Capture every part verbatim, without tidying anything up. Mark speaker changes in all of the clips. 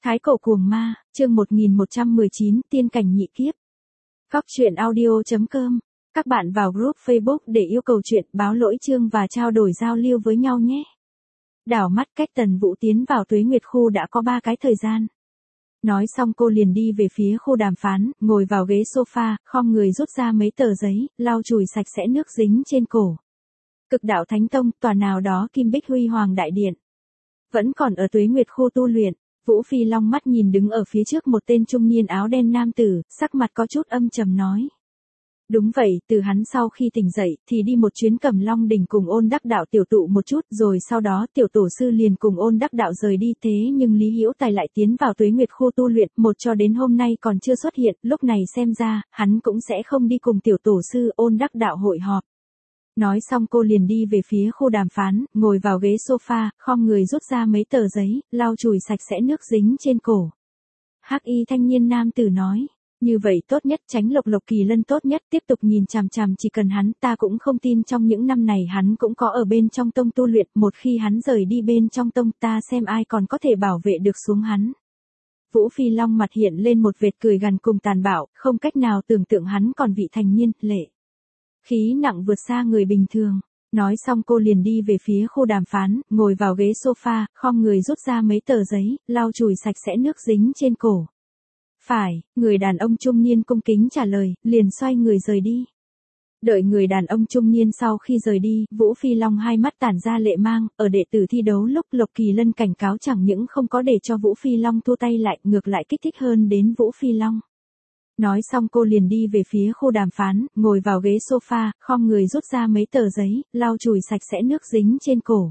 Speaker 1: Thái cổ cuồng ma, chương một nghìn một trăm mười chín, tiên cảnh nhị kiếp. Góc truyện audio chấm com. Các bạn vào group Facebook để yêu cầu chuyện, báo lỗi chương và trao đổi giao lưu với nhau nhé. Đảo mắt cách Tần Vũ tiến vào Tuế Nguyệt khu đã có ba cái thời gian. Nói xong cô liền đi về phía khu đàm phán, ngồi vào ghế sofa, khom người rút ra mấy tờ giấy, lau chùi sạch sẽ nước dính trên cổ. Cực đạo Thánh Tông, tòa nào đó Kim Bích Huy Hoàng Đại Điện. Vẫn còn ở Tuế Nguyệt khu tu luyện. Vũ Phi Long mắt nhìn đứng ở phía trước một tên trung niên áo đen nam tử, sắc mặt có chút âm trầm nói. Đúng vậy, từ hắn sau khi tỉnh dậy, thì đi một chuyến Cẩm Long đỉnh cùng Ôn Đắc Đạo tiểu tụ một chút, rồi sau đó tiểu tổ sư liền cùng Ôn Đắc Đạo rời đi, thế nhưng Lý Hữu Tài lại tiến vào Tuế Nguyệt khu tu luyện, một cho đến hôm nay còn chưa xuất hiện, lúc này xem ra, hắn cũng sẽ không đi cùng tiểu tổ sư Ôn Đắc Đạo hội họp. Nói xong cô liền đi về phía khu đàm phán, ngồi vào ghế sofa, khom người rút ra mấy tờ giấy, lau chùi sạch sẽ nước dính trên cổ. Hắc y thanh niên nam tử nói, như vậy tốt nhất, tránh Lộc Lộc Kỳ Lân tốt nhất, tiếp tục nhìn chằm chằm, chỉ cần hắn, ta cũng không tin trong những năm này hắn cũng có ở bên trong tông tu luyện, một khi hắn rời đi bên trong tông, ta xem ai còn có thể bảo vệ được xuống hắn. Vũ Phi Long mặt hiện lên một vệt cười gằn cùng tàn bạo, không cách nào tưởng tượng hắn còn vị thành niên, lệ. Khí nặng vượt xa người bình thường. Nói xong cô liền đi về phía khu đàm phán, ngồi vào ghế sofa, khom người rút ra mấy tờ giấy, lau chùi sạch sẽ nước dính trên cổ. Phải, người đàn ông trung niên cung kính trả lời, liền xoay người rời đi. Đợi người đàn ông trung niên sau khi rời đi, Vũ Phi Long hai mắt tản ra lệ mang, ở đệ tử thi đấu lúc Lộc Kỳ Lân cảnh cáo chẳng những không có để cho Vũ Phi Long thua tay lại, ngược lại kích thích hơn đến Vũ Phi Long. Nói xong cô liền đi về phía khu đàm phán, ngồi vào ghế sofa, khom người rút ra mấy tờ giấy, lau chùi sạch sẽ nước dính trên cổ.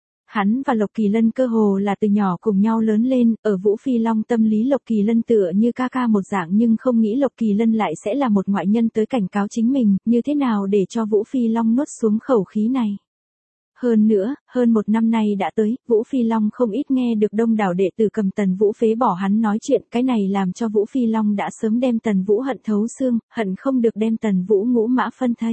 Speaker 1: Hắn và Lộc Kỳ Lân cơ hồ là từ nhỏ cùng nhau lớn lên, ở Vũ Phi Long tâm lý Lộc Kỳ Lân tựa như ca ca một dạng, nhưng không nghĩ Lộc Kỳ Lân lại sẽ là một ngoại nhân tới cảnh cáo chính mình, như thế nào để cho Vũ Phi Long nuốt xuống khẩu khí này. Hơn nữa, hơn một năm nay đã tới, Vũ Phi Long không ít nghe được đông đảo đệ tử cầm Tần Vũ phế bỏ hắn nói chuyện, cái này làm cho Vũ Phi Long đã sớm đem Tần Vũ hận thấu xương, hận không được đem Tần Vũ ngũ mã phân thây.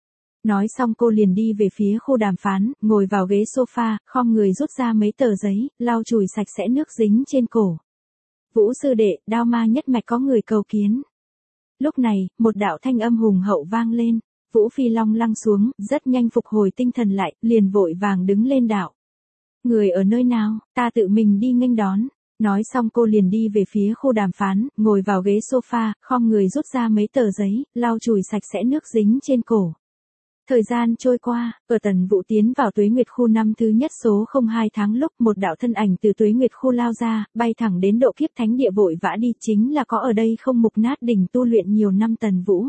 Speaker 1: Nói xong cô liền đi về phía khu đàm phán, ngồi vào ghế sofa, khom người rút ra mấy tờ giấy, lau chùi sạch sẽ nước dính trên cổ. Vũ sư đệ, Đao Ma nhất mạch có người cầu kiến. Lúc này, một đạo thanh âm hùng hậu vang lên. Vũ Phi Long lăng xuống, rất nhanh phục hồi tinh thần lại, liền vội vàng đứng lên đạo. Người ở nơi nào, ta tự mình đi nghênh đón. Nói xong cô liền đi về phía khu đàm phán, ngồi vào ghế sofa, khom người rút ra mấy tờ giấy, lau chùi sạch sẽ nước dính trên cổ. Thời gian trôi qua, ở Tần Vũ tiến vào Tuế Nguyệt khu năm thứ nhất số không hai tháng lúc một đạo thân ảnh từ Tuế Nguyệt khu lao ra, bay thẳng đến độ kiếp thánh địa vội vã đi, chính là có ở đây không mục nát đỉnh tu luyện nhiều năm Tần Vũ.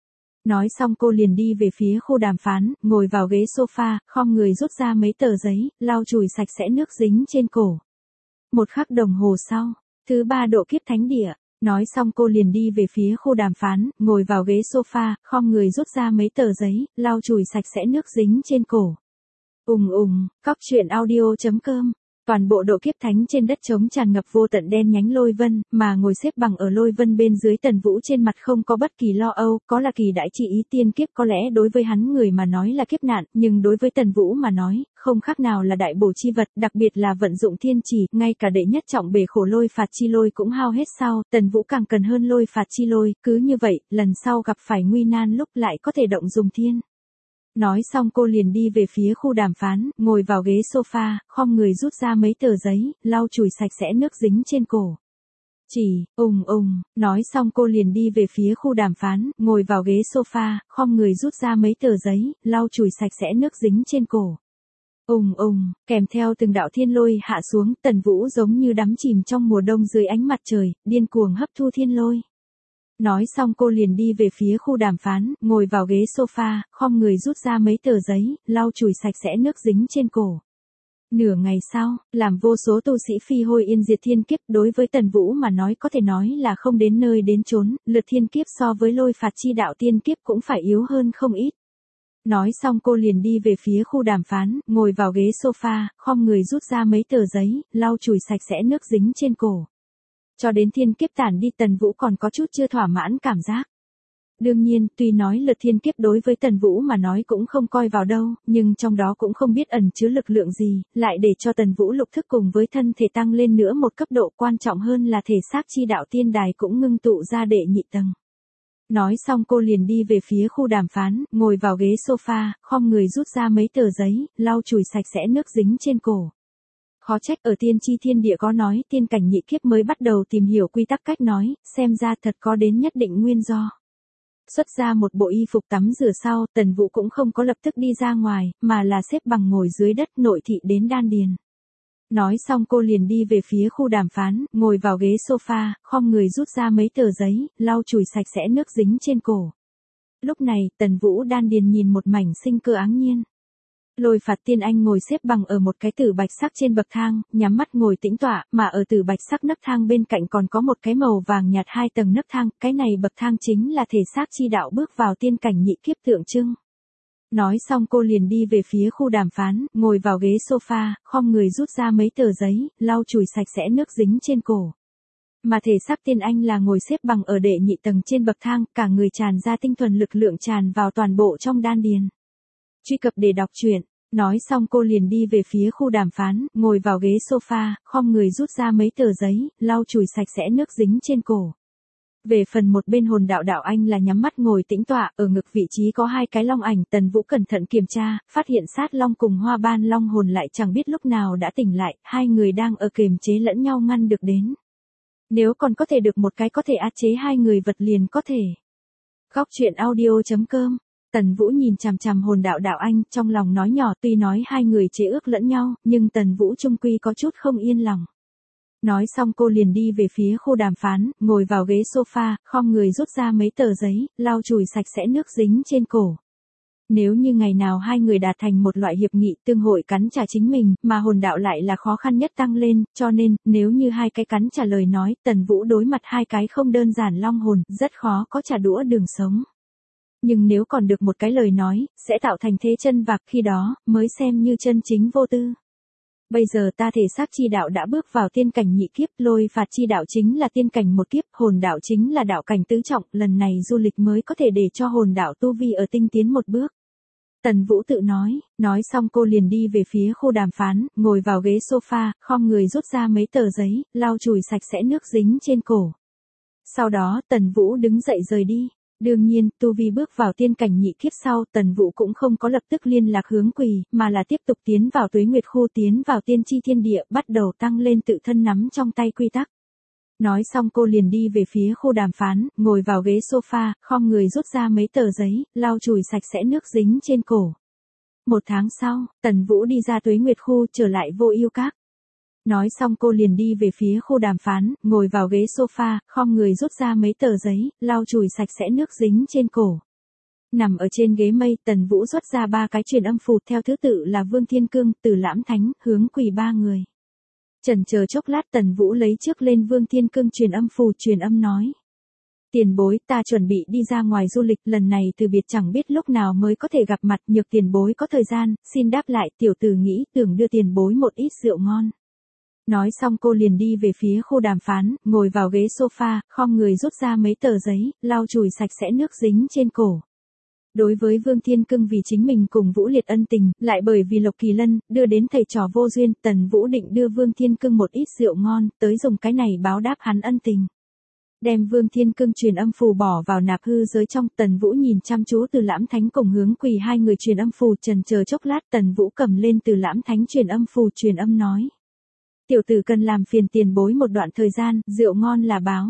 Speaker 1: Nói xong cô liền đi về phía khu đàm phán, ngồi vào ghế sofa, khom người rút ra mấy tờ giấy, lau chùi sạch sẽ nước dính trên cổ. Một khắc đồng hồ sau, thứ ba độ kiếp thánh địa. Nói xong cô liền đi về phía khu đàm phán, ngồi vào ghế sofa, khom người rút ra mấy tờ giấy, lau chùi sạch sẽ nước dính trên cổ. Ùng ùng, góc truyện audio chấm com. Toàn bộ độ kiếp thánh trên đất trống tràn ngập vô tận đen nhánh lôi vân, mà ngồi xếp bằng ở lôi vân bên dưới Tần Vũ trên mặt không có bất kỳ lo âu, có là kỳ đại chỉ ý tiên kiếp, có lẽ đối với hắn người mà nói là kiếp nạn, nhưng đối với Tần Vũ mà nói, không khác nào là đại bổ chi vật, đặc biệt là vận dụng thiên chỉ, ngay cả đệ nhất trọng bể khổ lôi phạt chi lôi cũng hao hết sau, Tần Vũ càng cần hơn lôi phạt chi lôi, cứ như vậy, lần sau gặp phải nguy nan lúc lại có thể động dùng thiên. Nói xong cô liền đi về phía khu đàm phán, ngồi vào ghế sofa, khom người rút ra mấy tờ giấy, lau chùi sạch sẽ nước dính trên cổ. Chỉ, ùng ùng, nói xong cô liền đi về phía khu đàm phán, ngồi vào ghế sofa, khom người rút ra mấy tờ giấy, lau chùi sạch sẽ nước dính trên cổ. Ùng ùng, kèm theo từng đạo thiên lôi hạ xuống, Tần Vũ giống như đắm chìm trong mùa đông dưới ánh mặt trời, điên cuồng hấp thu thiên lôi. Nói xong cô liền đi về phía khu đàm phán, ngồi vào ghế sofa, khom người rút ra mấy tờ giấy, lau chùi sạch sẽ nước dính trên cổ. Nửa ngày sau, làm vô số tu sĩ phi hôi yên diệt thiên kiếp, đối với Tần Vũ mà nói có thể nói là không đến nơi đến chốn, lượt thiên kiếp so với lôi phạt chi đạo tiên kiếp cũng phải yếu hơn không ít. Nói xong cô liền đi về phía khu đàm phán, ngồi vào ghế sofa, khom người rút ra mấy tờ giấy, lau chùi sạch sẽ nước dính trên cổ. Cho đến thiên kiếp tản đi Tần Vũ còn có chút chưa thỏa mãn cảm giác. Đương nhiên, tuy nói Lật Thiên Kiếp đối với Tần Vũ mà nói cũng không coi vào đâu, nhưng trong đó cũng không biết ẩn chứa lực lượng gì, lại để cho Tần Vũ lục thức cùng với thân thể tăng lên nữa một cấp độ, quan trọng hơn là thể xác chi đạo tiên đài cũng ngưng tụ ra đệ nhị tầng. Nói xong cô liền đi về phía khu đàm phán, ngồi vào ghế sofa, khom người rút ra mấy tờ giấy, lau chùi sạch sẽ nước dính trên cổ. Khó trách ở tiên tri thiên địa có nói tiên cảnh nhị kiếp mới bắt đầu tìm hiểu quy tắc cách nói, xem ra thật có đến nhất định nguyên do. Xuất ra một bộ y phục tắm rửa sau, Tần Vũ cũng không có lập tức đi ra ngoài, mà là xếp bằng ngồi dưới đất nội thị đến đan điền. Nói xong cô liền đi về phía khu đàm phán, ngồi vào ghế sofa, khom người rút ra mấy tờ giấy, lau chùi sạch sẽ nước dính trên cổ. Lúc này, Tần Vũ đan điền nhìn một mảnh sinh cơ áng nhiên. Lôi Phạt Tiên Anh ngồi xếp bằng ở một cái tử bạch sắc trên bậc thang, nhắm mắt ngồi tĩnh tọa, mà ở tử bạch sắc nấc thang bên cạnh còn có một cái màu vàng nhạt hai tầng nấc thang, cái này bậc thang chính là thể xác chi đạo bước vào tiên cảnh nhị kiếp tượng trưng. Nói xong cô liền đi về phía khu đàm phán, ngồi vào ghế sofa, khom người rút ra mấy tờ giấy, lau chùi sạch sẽ nước dính trên cổ. Mà thể xác Tiên Anh là ngồi xếp bằng ở đệ nhị tầng trên bậc thang, cả người tràn ra tinh thuần lực lượng tràn vào toàn bộ trong đan điền. Truy cập để đọc truyện. Nói xong cô liền đi về phía khu đàm phán, ngồi vào ghế sofa, khom người rút ra mấy tờ giấy, lau chùi sạch sẽ nước dính trên cổ. Về phần một bên hồn đạo đạo anh là nhắm mắt ngồi tĩnh tọa, ở ngực vị trí có hai cái long ảnh, Tần Vũ cẩn thận kiểm tra, phát hiện sát long cùng hoa ban long hồn lại chẳng biết lúc nào đã tỉnh lại, hai người đang ở kiềm chế lẫn nhau ngăn được đến. Nếu còn có thể được một cái có thể áp chế hai người vật liền có thể. Góc truyện audio chấm com. Tần Vũ nhìn chằm chằm hồn đạo đạo anh, trong lòng nói nhỏ, tuy nói hai người chế ước lẫn nhau, nhưng Tần Vũ chung quy có chút không yên lòng. Nói xong cô liền đi về phía khu đàm phán, ngồi vào ghế sofa, khom người rút ra mấy tờ giấy, lau chùi sạch sẽ nước dính trên cổ. Nếu như ngày nào hai người đạt thành một loại hiệp nghị tương hội cắn trả chính mình, mà hồn đạo lại là khó khăn nhất tăng lên, cho nên, nếu như hai cái cắn trả lời nói, Tần Vũ đối mặt hai cái không đơn giản long hồn, rất khó có trả đũa đường sống. Nhưng nếu còn được một cái lời nói, sẽ tạo thành thế chân vạc, khi đó, mới xem như chân chính vô tư. Bây giờ ta thể xác chi đạo đã bước vào tiên cảnh nhị kiếp, Lôi Phạt chi đạo chính là tiên cảnh một kiếp, hồn đạo chính là đạo cảnh tứ trọng, lần này du lịch mới có thể để cho hồn đạo tu vi ở tinh tiến một bước. Tần Vũ tự nói, nói xong cô liền đi về phía khu đàm phán, ngồi vào ghế sofa, khom người rút ra mấy tờ giấy, lau chùi sạch sẽ nước dính trên cổ. Sau đó, Tần Vũ đứng dậy rời đi. Đương nhiên, tu vi bước vào tiên cảnh nhị kiếp sau, Tần Vũ cũng không có lập tức liên lạc hướng Quỳ, mà là tiếp tục tiến vào Tuế Nguyệt khu, tiến vào tiên tri thiên địa, bắt đầu tăng lên tự thân nắm trong tay quy tắc. Nói xong cô liền đi về phía khu đàm phán, ngồi vào ghế sofa, khom người rút ra mấy tờ giấy, lau chùi sạch sẽ nước dính trên cổ. Một tháng sau, Tần Vũ đi ra Tuế Nguyệt khu, trở lại Vô Ưu Các. Nói xong cô liền đi về phía khu đàm phán, ngồi vào ghế sofa, khom người rút ra mấy tờ giấy, lau chùi sạch sẽ nước dính trên cổ. Nằm ở trên ghế mây, Tần Vũ xuất ra ba cái truyền âm phù, theo thứ tự là Vương Thiên Cương, Từ Lãm Thánh, Hướng Quỳ ba người. Chần chờ chốc lát, Tần Vũ lấy trước lên Vương Thiên Cương truyền âm phù, truyền âm nói: Tiền bối, ta chuẩn bị đi ra ngoài du lịch, lần này từ biệt chẳng biết lúc nào mới có thể gặp mặt, nhược tiền bối có thời gian, xin đáp lại, tiểu tử nghĩ tưởng đưa tiền bối một ít rượu ngon. Nói xong cô liền đi về phía khu đàm phán, ngồi vào ghế sofa, khom người rút ra mấy tờ giấy, lau chùi sạch sẽ nước dính trên cổ. Đối với Vương Thiên Cương vì chính mình cùng Vũ Liệt ân tình, lại bởi vì Lộc Kỳ Lân, đưa đến thầy trò vô duyên, Tần Vũ định đưa Vương Thiên Cương một ít rượu ngon, tới dùng cái này báo đáp hắn ân tình. Đem Vương Thiên Cương truyền âm phù bỏ vào nạp hư giới trong, Tần Vũ nhìn chăm chú Từ Lãm Thánh cùng Hướng Quỳ hai người truyền âm phù, chần chờ chốc lát, Tần Vũ cầm lên Từ Lãm Thánh truyền âm phù, truyền âm nói: Tiểu tử cần làm phiền tiền bối một đoạn thời gian, rượu ngon là báo.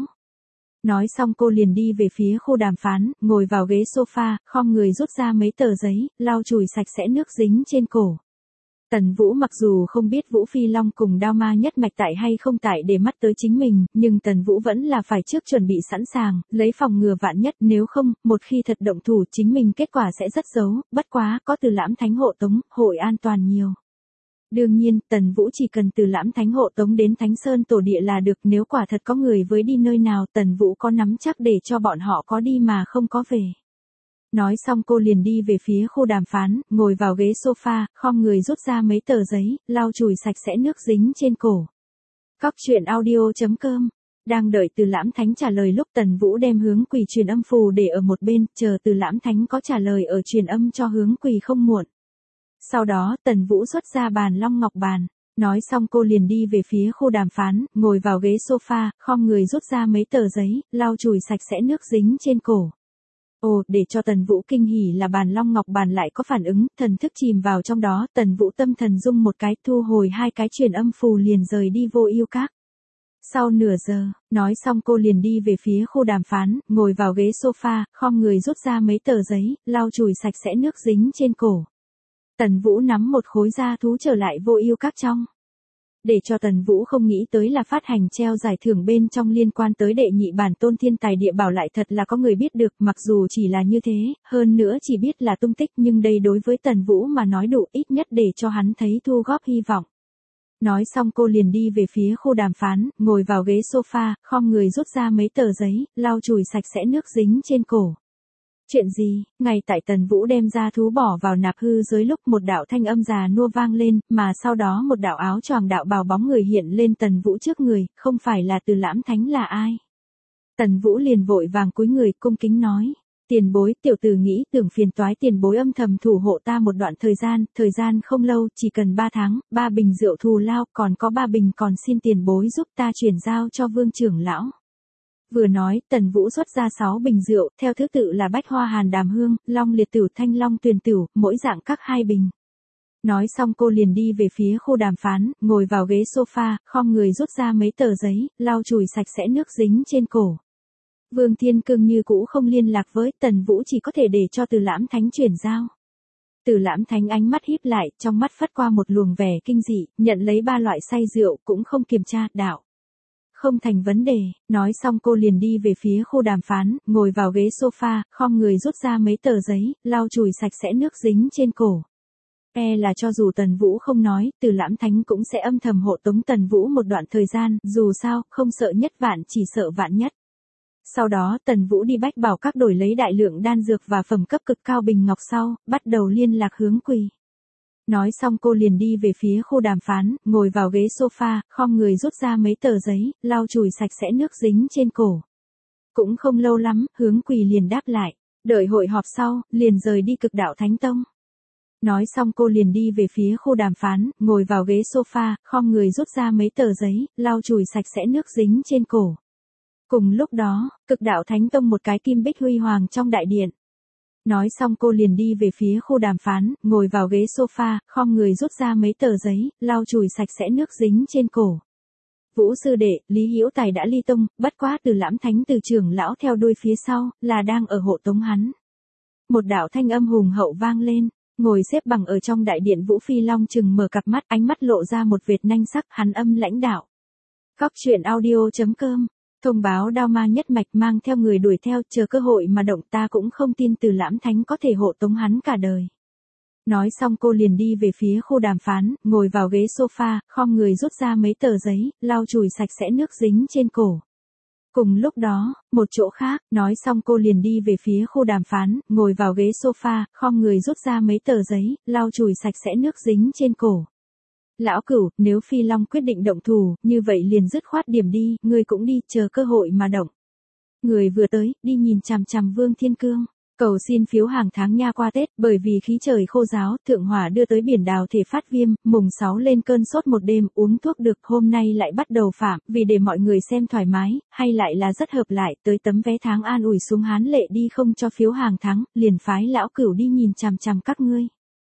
Speaker 1: Nói xong cô liền đi về phía khu đàm phán, ngồi vào ghế sofa, khom người rút ra mấy tờ giấy, lau chùi sạch sẽ nước dính trên cổ. Tần Vũ mặc dù không biết Vũ Phi Long cùng Đao Ma nhất mạch tại hay không tại để mắt tới chính mình, nhưng Tần Vũ vẫn là phải trước chuẩn bị sẵn sàng, lấy phòng ngừa vạn nhất, nếu không, một khi thật động thủ chính mình kết quả sẽ rất xấu, bất quá, có Từ Lãm Thánh hộ tống, hội an toàn nhiều. Đương nhiên, Tần Vũ chỉ cần Từ Lãm Thánh hộ tống đến Thánh Sơn tổ địa là được, nếu quả thật có người với đi nơi nào, Tần Vũ có nắm chắc để cho bọn họ có đi mà không có về. Nói xong cô liền đi về phía khu đàm phán, ngồi vào ghế sofa, khom người rút ra mấy tờ giấy, lau chùi sạch sẽ nước dính trên cổ. Góc truyện audio chấm com Đang đợi Từ Lãm Thánh trả lời lúc Tần Vũ đem hướng quỳ truyền âm phù để ở một bên, chờ Từ Lãm Thánh có trả lời ở truyền âm cho hướng quỳ không muộn. Sau đó Tần Vũ xuất ra bàn long ngọc bàn. Nói xong cô liền đi về phía khu đàm phán, ngồi vào ghế sofa, khom người rút ra mấy tờ giấy, lau chùi sạch sẽ nước dính trên cổ. Ồ, để cho Tần Vũ kinh hỉ là bàn long ngọc bàn lại có phản ứng, thần thức chìm vào trong đó, Tần Vũ tâm thần rung một cái, thu hồi hai cái truyền âm phù liền rời đi vô ưu các. Sau nửa giờ, nói xong cô liền đi về phía khu đàm phán, ngồi vào ghế sofa, khom người rút ra mấy tờ giấy, lau chùi sạch sẽ nước dính trên cổ. Tần Vũ nắm một khối da thú trở lại vô ưu các trong. Để cho Tần Vũ không nghĩ tới là phát hành treo giải thưởng bên trong liên quan tới đệ nhị bản tôn thiên tài địa bảo lại thật là có người biết được, mặc dù chỉ là như thế, hơn nữa chỉ biết là tung tích, nhưng đây đối với Tần Vũ mà nói đủ ít nhất để cho hắn thấy thu góp hy vọng. Nói xong cô liền đi về phía khu đàm phán, ngồi vào ghế sofa, khom người rút ra mấy tờ giấy, lau chùi sạch sẽ nước dính trên cổ. Chuyện gì? Ngay tại Tần Vũ đem ra thú bỏ vào nạp hư giới lúc một đạo thanh âm già nua vang lên, mà sau đó một đạo áo choàng đạo bào bóng người hiện lên Tần Vũ trước người, không phải là Từ Lãm Thánh là ai? Tần Vũ liền vội vàng cúi người cung kính nói. Tiền bối, tiểu tử nghĩ tưởng phiền toái tiền bối âm thầm thủ hộ ta một đoạn thời gian, thời gian không lâu, chỉ cần ba tháng, ba bình rượu thù lao, còn có ba bình còn xin tiền bối giúp ta chuyển giao cho Vương trưởng lão. Vừa nói, Tần Vũ xuất ra sáu bình rượu, theo thứ tự là bách hoa hàn đàm hương, long liệt tửu thanh long tuyền tửu, mỗi dạng các hai bình. Nói xong cô liền đi về phía khu đàm phán, ngồi vào ghế sofa, khom người rút ra mấy tờ giấy, lau chùi sạch sẽ nước dính trên cổ. Vương Thiên Cương như cũ không liên lạc với Tần Vũ, chỉ có thể để cho Từ Lãm Thánh chuyển giao. Từ Lãm Thánh ánh mắt híp lại, trong mắt phất qua một luồng vẻ kinh dị, nhận lấy ba loại say rượu, cũng không kiểm tra, đạo. Không thành vấn đề, nói xong cô liền đi về phía khu đàm phán, ngồi vào ghế sofa, khom người rút ra mấy tờ giấy, lau chùi sạch sẽ nước dính trên cổ. E là cho dù Tần Vũ không nói, Từ Lãm Thánh cũng sẽ âm thầm hộ tống Tần Vũ một đoạn thời gian, dù sao, không sợ nhất vạn chỉ sợ vạn nhất. Sau đó Tần Vũ đi bách bảo các đổi lấy đại lượng đan dược và phẩm cấp cực cao bình ngọc sau, bắt đầu liên lạc hướng quỳ. Nói xong cô liền đi về phía khu đàm phán, ngồi vào ghế sofa, khom người rút ra mấy tờ giấy, lau chùi sạch sẽ nước dính trên cổ. Cũng không lâu lắm, hướng quỳ liền đáp lại, đợi hội họp sau, liền rời đi Cực Đạo Thánh Tông. Nói xong cô liền đi về phía khu đàm phán, ngồi vào ghế sofa, khom người rút ra mấy tờ giấy, lau chùi sạch sẽ nước dính trên cổ. Cùng lúc đó, Cực Đạo Thánh Tông một cái kim bích huy hoàng trong đại điện. Nói xong cô liền đi về phía khu đàm phán, ngồi vào ghế sofa, khom người rút ra mấy tờ giấy, lau chùi sạch sẽ nước dính trên cổ. Vũ sư đệ, Lý Hữu Tài đã ly tông, bất quá Từ Lãm Thánh từ trưởng lão theo đuôi phía sau, là đang ở hộ tống hắn. Một đạo thanh âm hùng hậu vang lên, ngồi xếp bằng ở trong đại điện Vũ Phi Long chừng mở cặp mắt, ánh mắt lộ ra một vệt nanh sắc, hắn âm lãnh đạo. Góc truyện audio chấm com Thông báo đao ma nhất mạch mang theo người đuổi theo, chờ cơ hội mà động, ta cũng không tin Từ Lãm Thánh có thể hộ tống hắn cả đời. Nói xong cô liền đi về phía khu đàm phán, ngồi vào ghế sofa, khom người rút ra mấy tờ giấy, lau chùi sạch sẽ nước dính trên cổ. Cùng lúc đó, một chỗ khác, nói xong cô liền đi về phía khu đàm phán, ngồi vào ghế sofa, khom người rút ra mấy tờ giấy, lau chùi sạch sẽ nước dính trên cổ. Lão Cửu, nếu Phi Long quyết định động thủ, như vậy liền dứt khoát điểm đi, ngươi cũng đi, chờ cơ hội mà động. Người vừa tới, đi nhìn chằm chằm Vương Thiên Cương. Cầu xin phiếu hàng tháng nha qua Tết, bởi vì khí trời khô ráo, thượng hỏa đưa tới biển đào thể phát viêm, mùng sáu lên cơn sốt một đêm, uống thuốc được, hôm nay lại bắt đầu phạm, vì để mọi người xem thoải mái, hay lại là rất hợp lại, tới tấm vé tháng an ủi xuống hán lệ đi không cho phiếu hàng tháng, liền phái Lão Cửu đi nhìn chằm chằm các ngươi.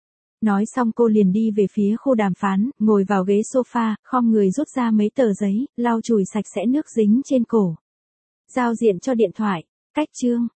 Speaker 1: Nói xong cô liền đi về phía khu đàm phán, ngồi vào ghế sofa, khom người rút ra mấy tờ giấy, lau chùi sạch sẽ nước dính trên cổ. Giao diện cho điện thoại, cách chương.